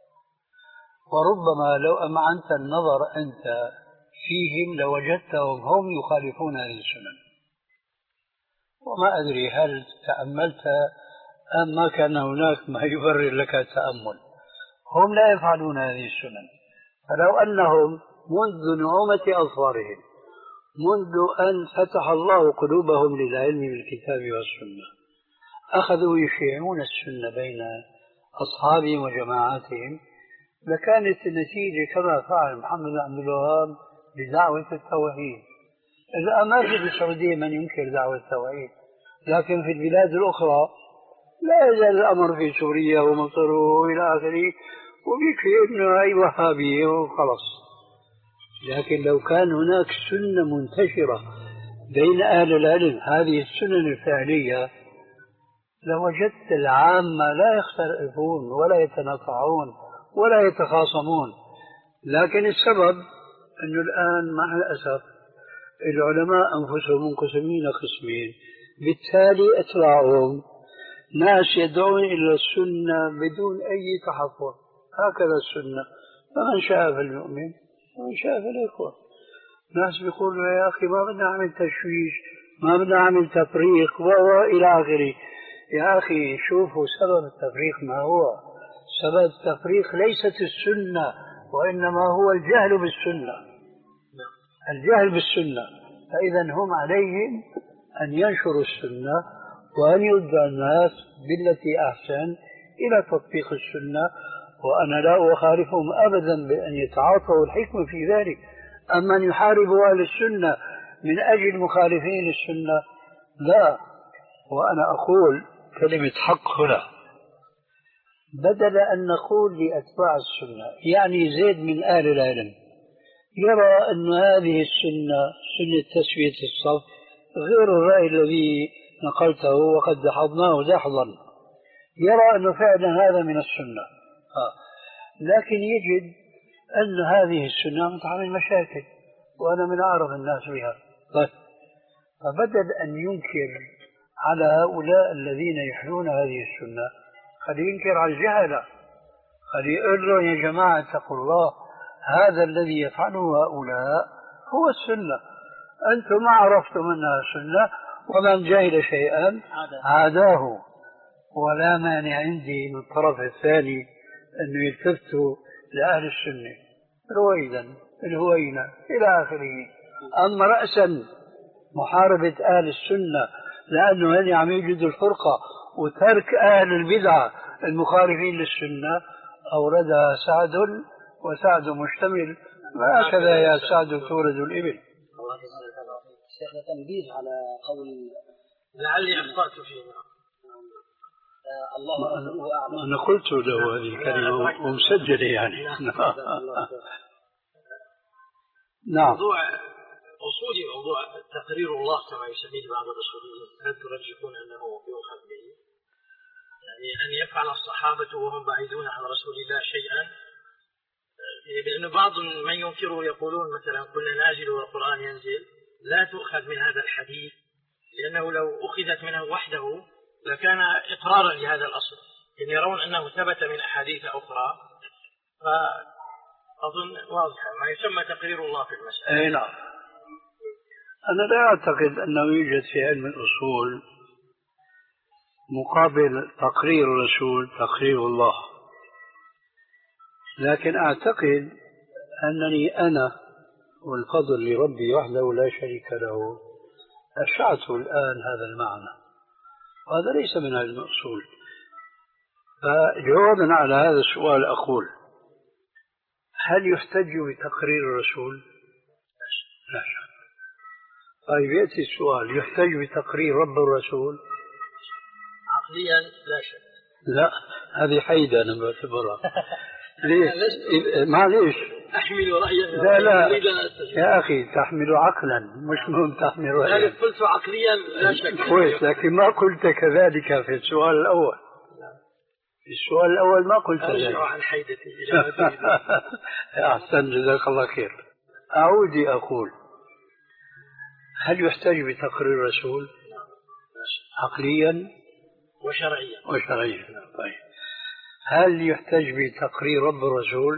وربما لو أمعنت النظر أنت فيهم لوجدتهم هم يخالفون هذه السنن. وما أدري هل تأملت أم ما كان هناك ما يبرر لك التأمل. هم لا يفعلون هذه السنن، فلو أنهم منذ نعومة أظفارهم، منذ أن فتح الله قلوبهم للعلم بالكتاب والسنة، أخذوا يشيعون السنة بين أصحابهم وجماعاتهم، لكانت النتيجة كما فعل محمد بن عبد الوهاب بدعوة التوحيد. الآن ما في بالسعودية من ينكر دعوة التوحيد، لكن في البلاد الأخرى لا يزال الأمر في سوريا ومصر وإلى آخره، وبيكفي إنه أي وهابية وخلص. لكن لو كان هناك سنة منتشرة بين أهل العلم، هذه السنن الفعلية، لوجدت العامة لا يختلفون ولا يتناطعون ولا يتخاصمون. لكن السبب أنه الآن مع الأسف العلماء أنفسهم منقسمين قسمين، بالتالي أتباعهم ناس يدعون إلى السنة بدون أي تحفظ، هكذا السنة، فمن شاء فليؤمن ومن شاء فليكفر. ناس بيقولوا يا أخي ما بدنا نعمل تشويش، ما بدنا نعمل تفريق وإلى آخره. يا أخي شوفوا سبب التفريق ما هو. سبب التفريق ليست السنة، وإنما هو الجهل بالسنة، الجهل بالسنة. فإذا هم عليهم أن ينشروا السنة وأن يدعوا الناس بالتي أحسن إلى تطبيق السنة، وأنا لا أخالفهم أبدا بأن يتعاطوا الحكمة في ذلك. أما أن يحاربوا أهل السنة من أجل مخالفين السنة لا. وأنا أقول كلمة حق هنا بدل أن نقول لأتباع السنة، يعني زيد من أهل العلم يرى أن هذه السنة سنة تسوية الصف غير الرأي الذي نقلته وقد دحضناه دحضا، يرى أنه فعلا هذا من السنة، لكن يجد أن هذه السنة تعمل مشاكل وأنا من أعرف الناس بها. طيب، فبدل أن ينكر على هؤلاء الذين يحيون هذه السنة، خلي ينكر على الجهلة، خلي يقول له يا جماعة اتقوا الله، هذا الذي يفعله هؤلاء هو السنة، أنتم ما عرفتم أنها السنة، ومن جهل شيئا عاداه. ولا مانع عندي من الطرف الثاني أنه يلتفتوا لأهل السنة رويدا الهوينة إلى آخره. أما رأسا محاربة أهل السنة لأنه هل عم يوجد الفرقة وترك أهل البدعة المخالفين للسنة، أوردها سعد وسعد مشتمل، وهكذا يا سعد تورد الإبل.
شيخ تنبيه على قول
لعلي أخطأت فيه.
الله ورسوله أعلم.
أنا قلت له هذه الكلمة ومسجلة يعني. نعم.
موضوع أصولي موضوع تقرير الله كما يسميه بعض الأصوليين، هل ترجحون أنه يؤخذ به؟ يعني أن يفعل الصحابة وهم بعيدون عن رسول الله شيئا، لأن بعض من ينكره يقولون مثلا كنا نازل والقرآن ينزل، لا تؤخذ من هذا الحديث لأنه لو أخذت منه وحده لكان إقرارا لهذا الأصل، إن يرون أنه ثبت من أحاديث أخرى، فأظن واضحة ما يسمى تقرير الله في المسألة.
أي نعم. أنا لا أعتقد أنه يوجد في علم الأصول مقابل تقرير الرسول تقرير الله، لكن أعتقد أنني أنا والفضل لربي وحده لا شريك له أشعت الآن هذا المعنى، وهذا ليس من علم الأصول. فجوابا على هذا السؤال أقول: هل يحتج بتقرير الرسول؟ لا شك. طيب يأتي السؤال: يحتج بتقرير رب الرسول؟
عقليا لا شك.
لا، هذه حيدة أنا بعتبرها. ليش؟ معليش
أحمل رأيك.
لا لا يا أخي، تحمل عقلا مش مهم تحمل رأيا.
أنا قلت عقليا لا شك.
كويس، لكن ما قلت كذلك في السؤال الأول. في السؤال الأول ما قلت ذلك.
أرجع عن حيدتي.
أحسن، جزاك الله خير. أعود أقول: هل يحتاج بتقرير الرسول؟ عقليا
وشرعيا.
وشرعيا. طيب، هل يحتاج بتقرير رب الرسول؟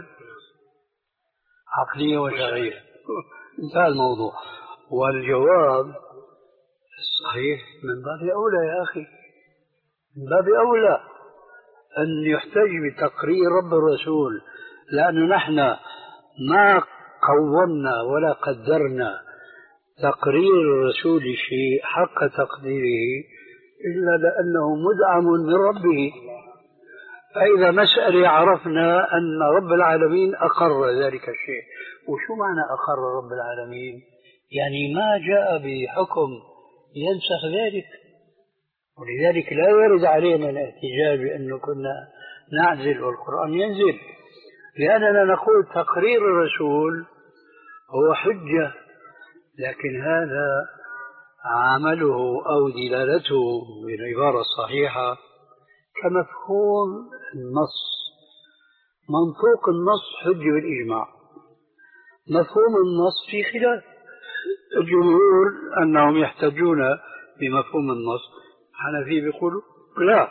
عقليا وشرعيا. انتهى الموضوع. والجواب الصحيح من باب أولى يا أخي، من باب أولى أن يحتاج بتقرير رب الرسول، لأنه نحن ما قومنا ولا قدرنا تقرير الرسول شيء حق تقديره إلا لأنه مدعم من ربه. فإذا مسألة عرفنا أن رب العالمين أقر ذلك الشيء. وشو معنى أقر رب العالمين؟ يعني ما جاء بحكم ينسخ ذلك، ولذلك لا يرد علينا الاحتجاج بأنه كنا نعزل والقرآن ينزل، لأننا نقول تقرير الرسول هو حجة، لكن هذا عمله أو دلالته بالعبارة الصحيحة كمفهوم النص. منطوق النص حجة بالإجماع، مفهوم النص في خلاف. الجمهور أنهم يحتجون بمفهوم النص، الحنفية بيقولوا لا.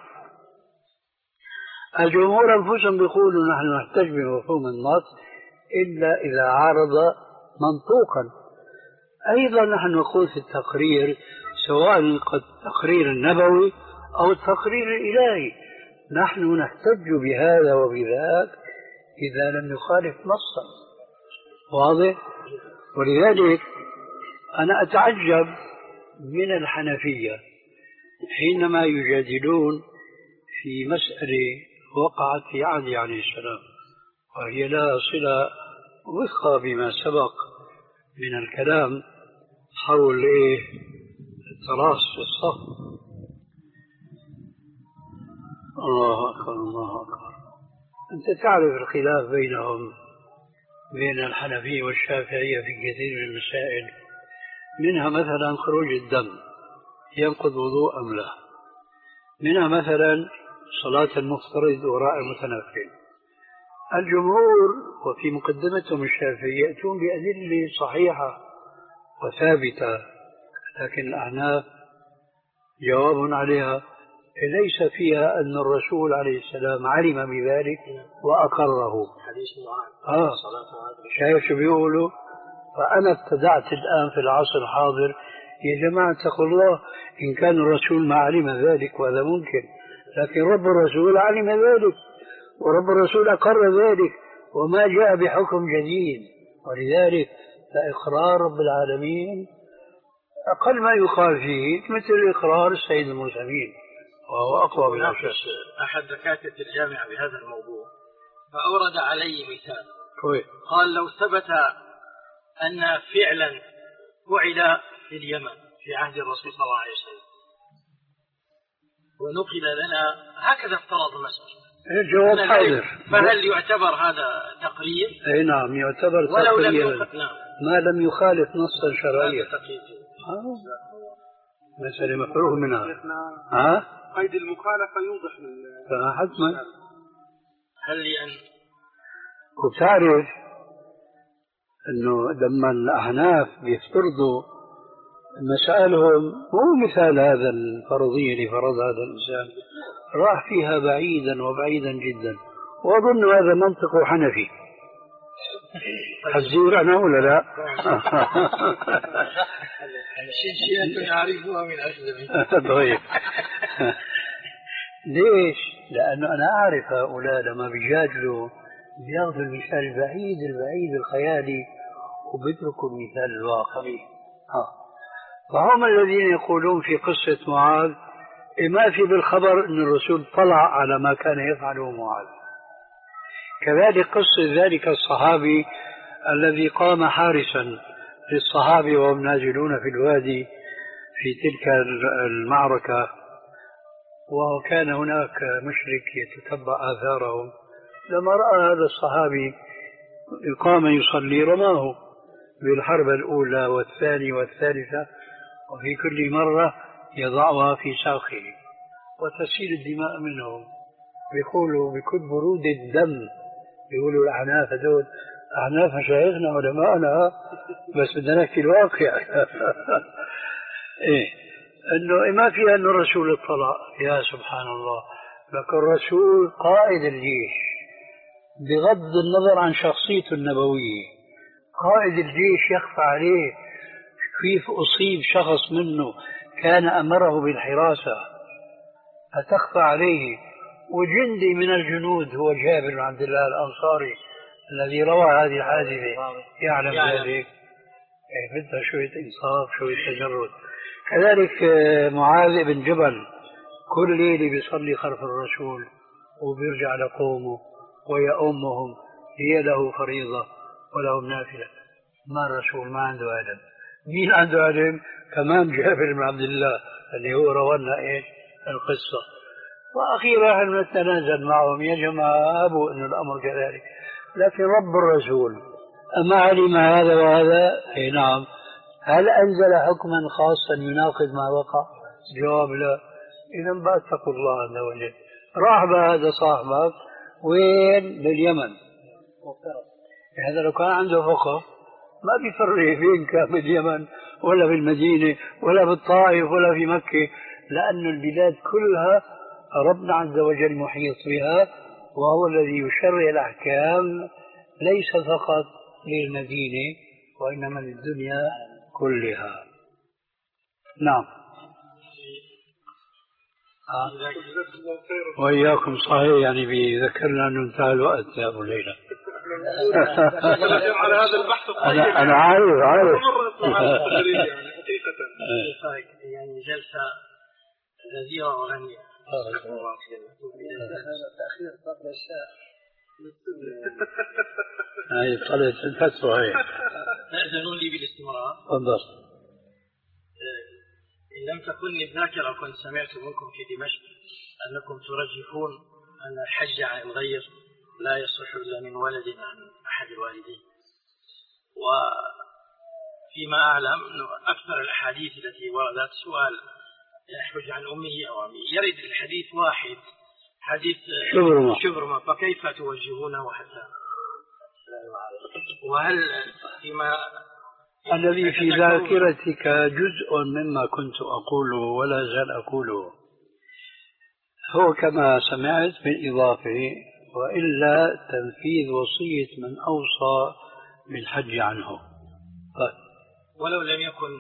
الجمهور أنفسهم بيقولوا نحن نحتج بمفهوم النص إلا إذا عارض منطوقا. أيضا نحن نقول في التقرير سواء التقرير النبوي أو التقرير الإلهي نحن نحتج بهذا وبذاك إذا لم يخالف نصا. واضح؟ ولذلك أنا أتعجب من الحنفية حينما يجادلون في مسألة وقعت في عهد عليه السلام، وهي لا صلة وفق بما سبق من الكلام حول إيه التراص في الصف. الله أكبر الله أكبر. أنت تعرف الخلاف بينهم بين الحنفية والشافعية في كثير من المسائل، منها مثلا خروج الدم ينقض وضوء أم لا، منها مثلا صلاة المفترض وراء المتنفل. الجمهور وفي مقدمتهم الشافعية يأتون بأدلة صحيحة وثابتة، لكن الأحناف جواب عليها ليس فيها أن الرسول عليه السلام علم بذلك وأقره.
حديث معاذ.
آه. شايف شو بيقولوا؟ فأنا ابتدعت الآن في العصر الحاضر: يا جماعة اتقوا الله، إن كان الرسول ما علم ذلك وهذا ممكن، لكن رب الرسول علم ذلك ورب الرسول أقر ذلك وما جاء بحكم جديد. ولذلك فإقرار رب العالمين أقل ما يقال فيه مثل إقرار السيد المرسلين، وهو أقوى بالأشياء.
أحد دكاترة الجامعة بهذا الموضوع فأورد علي مثال.
كوي.
قال: لو ثبت أن فعلا فعل في اليمن في عهد الرسول صلى الله عليه وسلم ونقل لنا، هكذا افترض المسألة،
الجواب حاضر،
فهل يعتبر هذا تقرير؟
اي نعم يعتبر
ولو
تقرير
لم نعم.
ما لم يخالف نصا شرعيا. آه. مسألة مفروغ منها. ها؟
قيد المخالفة يوضح
حتما.
هل لي أن
وبتعرف أنه لما الأحناف بيفترضوا مسائلهم مو مثال هذا الفرضية اللي فرضها هذا الإنسان، راح فيها بعيدا وبعيدا جدا، وأظن هذا منطق حنفي. حزير أنا ولا لا؟
شيء أعرفها من أسلمي.
طيب. ليش؟ لأنه أنا أعرف هؤلاء لما بيجادلوا بياخذوا المثال البعيد البعيد الخيالي وبيتركوا المثال الواقعي. ها. فهم الذين يقولون في قصة معاذ ما في بالخبر أن الرسول طلع على ما كان يفعله معاذ. كذلك قصة ذلك الصحابي الذي قام حارسا للصحابة وهم نازلون في الوادي في تلك المعركة، وكان هناك مشرك يتتبع آثارهم، لما رأى هذا الصحابي قام يصلي رماه بالحرب الأولى والثانية والثالثة، وفي كل مرة يضعها في ساقه وتسيل الدماء منهم. بيقولوا بكل برود الدم، بيقولوا الأحناف هذول أحناف مشايخنا علماءنا، بس بدنا نحكي الواقع. إيه إنه ما فيها إنه الرسول اطلع. يا سبحان الله، لكن الرسول قائد الجيش بغض النظر عن شخصيته النبوية، قائد الجيش يخفى عليه كيف أصيب شخص منه كان أمره بالحراسة فتخفى عليه، وجندي من الجنود هو جابر بن عبد الله الأنصاري الذي روى هذه الحادثة يعلم ذلك. بدها شوية إنصاف شوية تجرد. كذلك معاذ بن جبل كل ليلة بيصلي خلف الرسول وبيرجع لقومه ويأمهم، هي له فريضة ولهم نافلة. ما الرسول ما عنده علم. مين عنده علم؟ كمان جابر بن عبد الله اللي هو روانا إيش القصة. وأخيرا هل نتنازل معهم يا جماعة أبوا أن الأمر كذلك، لكن رب الرسول أما علم هذا وهذا؟ أي نعم. هل أنزل حكما خاصا يناقض ما وقع؟ جواب لا. إذا باتقوا الله عز وجل. راح بهذا صاحبك وين؟ لليمن. هذا لو كان عنده فقه ما بيفرق فين كان باليمن ولا بالمدينة ولا بالطائف ولا في مكة، لأن البلاد كلها ربنا عز وجل محيط بها، وهو الذي يشرع الأحكام ليس فقط للمدينة وإنما للدنيا كلها. نعم. آه. وإياكم صحيح، يعني بيذكرنا أنه انتهى الوقت يا أبو ليلى.
على هذا البحث
أنا أنا عارف عارف
يعني جلسة لذيذة وغنية.
تأخير طلب الشاء
هاي طلعت الفتوى هاي.
تأذنون لي بالاستمرار؟
تفضل.
إن لم تكن الذاكرة كنت سمعت منكم في دمشق أنكم ترجحون أن الحج عن الغير لا يصح إلا من ولد عن أحد الوالدين، وفيما أعلم أنه أكثر الأحاديث التي وردت سؤال يحج عن أمه أو أمه، يرد الحديث واحد حديث
شبرمة
شبرمة، فكيف توجهونه حتى؟ وهل فيما
الذي في ذاكرتك جزء مما كنت أقوله ولا زال أقوله هو كما سمعت بالإضافة، وإلا تنفيذ وصية من أوصى بالحج عنه. طيب.
ولو لم يكن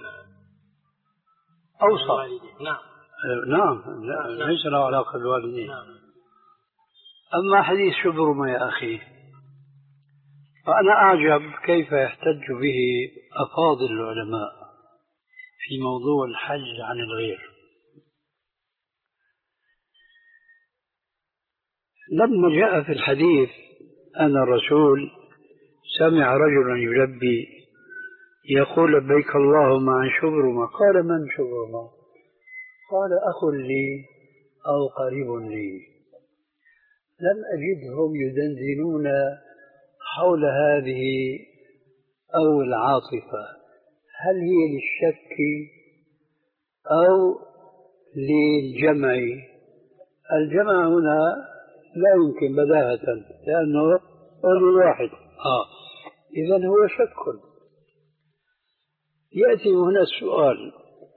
أوصى.
نعم.
نعم ليس له علاقة بالوالدين.
نعم.
أما حديث شبرمة يا أخي فأنا أعجب كيف يحتج به أفاضل العلماء في موضوع الحج عن الغير. لما جاء في الحديث أن الرسول سمع رجلا يلبي يقول لبيك اللهم عن شبرمة، قال من شبرمة؟ قال أخ لي أو قريب لي. لم أجدهم يدندنون حول هذه أو العاطفة هل هي للشك أو للجمع؟ الجمع هنا لا يمكن بداهة لأنه قول واحد. آه. إذن هو شك. يأتي هنا السؤال: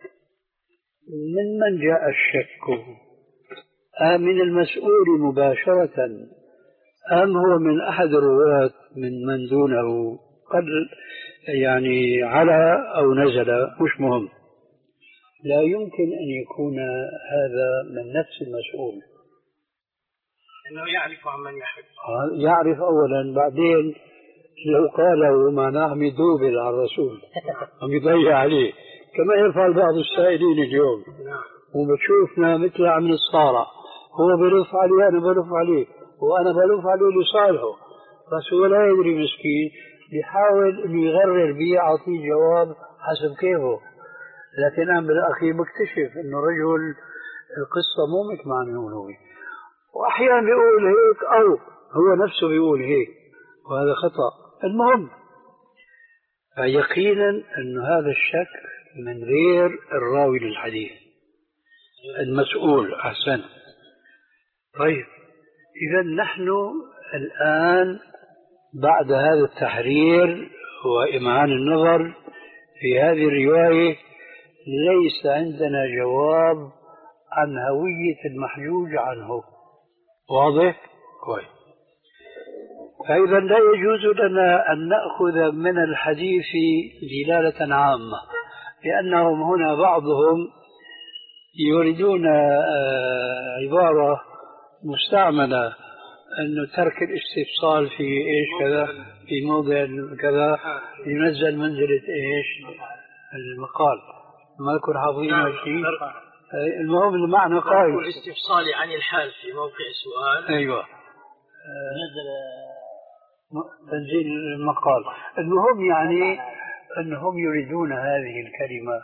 من من جاء الشك؟ أم من المسؤول مباشرة أم هو من أحد الرواة من من دونه قد يعني على أو نزل؟ مش مهم، لا يمكن أن يكون هذا من نفس المسؤول،
أنه يعرف عن من يحب.
يعرف أولا، بعدين لو قاله معناه يدوبل على الرسول عم يضيع عليه كما يفعل بعض السائلين اليوم. وبتشوفنا مثل عم نصارع، هو بلف عليه أنا بلف عليه وأنا بلف عليه لصالحه، بس هو لا يدري مسكين، بيحاول إنه يغرر بي أعطيه جواب حسب كيفه، لكن أنا بالأخير بكتشف إنه رجل القصة مو مثل ما عم يقول هو، وأحيانا بيقول هيك أو هو نفسه بيقول هيك، وهذا خطأ. المهم فيقينا أن هذا الشك من غير الراوي للحديث المسؤول. أحسن. طيب إذا نحن الآن بعد هذا التحرير وإمعان النظر في هذه الرواية ليس عندنا جواب عن هوية المحجوج عنه. واضح؟ كويس. فإذا لا يجوز لنا أن نأخذ من الحديث دلالة عامة، لأنهم هنا بعضهم يريدون عبارة مستعملة أنه ترك الاستفصال في إيش كذا في موضع كذا ينزل منزلة إيش المقال، ما يكون حافظين شيء. المهم المعنى قائم،
الاستفصال عن الحال في موقع السؤال.
أيوة، نزل تنزيل المقال. المهم يعني أنهم يريدون هذه الكلمة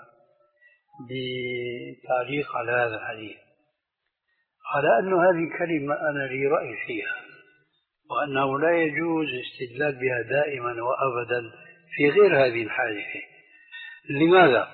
بتعليق على هذا الحديث، على أن هذه الكلمة أنا لي رأي فيها، وأنه لا يجوز استدلال بها دائما وأبدا في غير هذه الحادثة. لماذا؟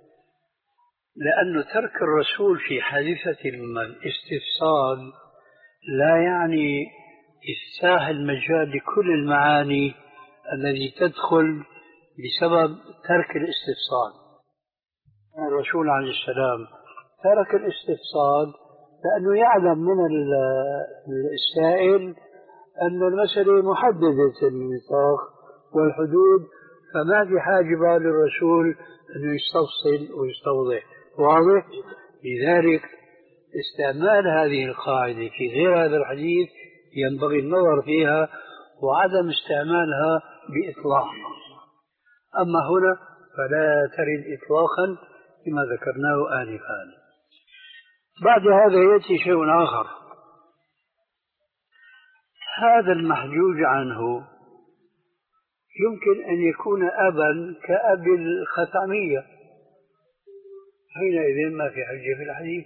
لأن ترك الرسول في حادثة الاستفصال لا يعني إفساح المجال لكل المعاني التي تدخل بسبب ترك الاستفصال. الرسول عليه السلام ترك الاستفصال لأنه يعلم من السائل أن المسألة محددة النطاق والحدود، فما في حاجة للرسول أنه يستفصل ويستوضح. واضح؟ لذلك استعمال هذه القاعدة في غير هذا الحديث ينبغي النظر فيها وعدم استعمالها بإطلاق. أما هنا فلا ترد إطلاقا كما ذكرناه آنفا. بعد هذا يأتي شيء آخر، هذا المحجوج عنه يمكن أن يكون أبا كأب الخثعمية، حينئذ ما في حجة في الحديث.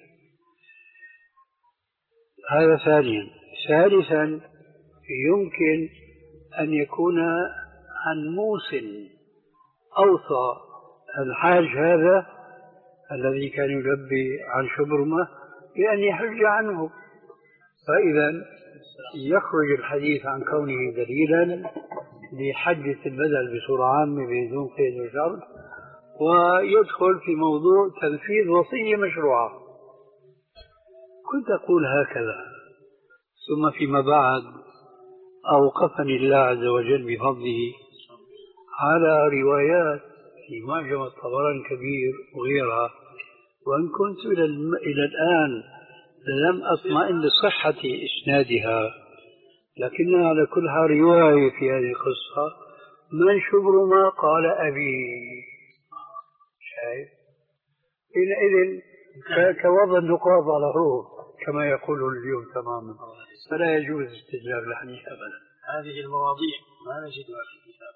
هذا ثانيا. ثالثا يمكن أن يكون عن موسى أوصى الحاج هذا الذي كان يلبي عن شبرمة بأن يحج عنه، فإذا يخرج الحديث عن كونه دليلا لحجة البدل بصورة عامة بدون قيد وشرط، ويدخل في موضوع تنفيذ وصية مشروعة. كنت أقول هكذا، ثم فيما بعد أوقفني الله عز وجل بفضله على روايات في معجم الطبراني الكبير وغيرها، وإن كنت إلى, الم... إلى الآن لم أطمئن لصحة إسنادها، لكنها على كل حال رواية في هذه القصة من شبرمة قال أبي. شايف؟ حينئذ كوضع النقاط على الروح كما يقوله اليوم تماما، فلا يجوز استدلال الحديث أبدا.
هذه المواضيع ما نجدها في الكتاب.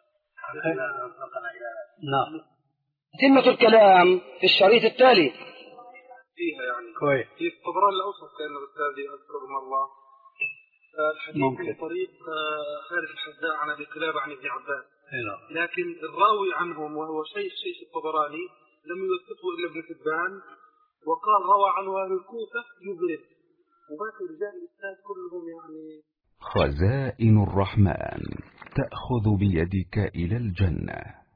نعم.
تمة الكلام في الشريط التالي
فيها يعني
كويس.
في الطبراني الأوسط كان الأستاذ أذكر الله الحديث من طريق خالد الحذاء عن أبي قلابة عن ابن عباس لكن الراوي عنهم وهو شيخ شيخ الطبراني لم يوثقه إلا ابن حبان، وقال روى عنه أهل الكوفة يبرد، وباقي رجال الإسناد كلهم يعني.
خزائن الرحمن تأخذ بيدك إلى الجنة.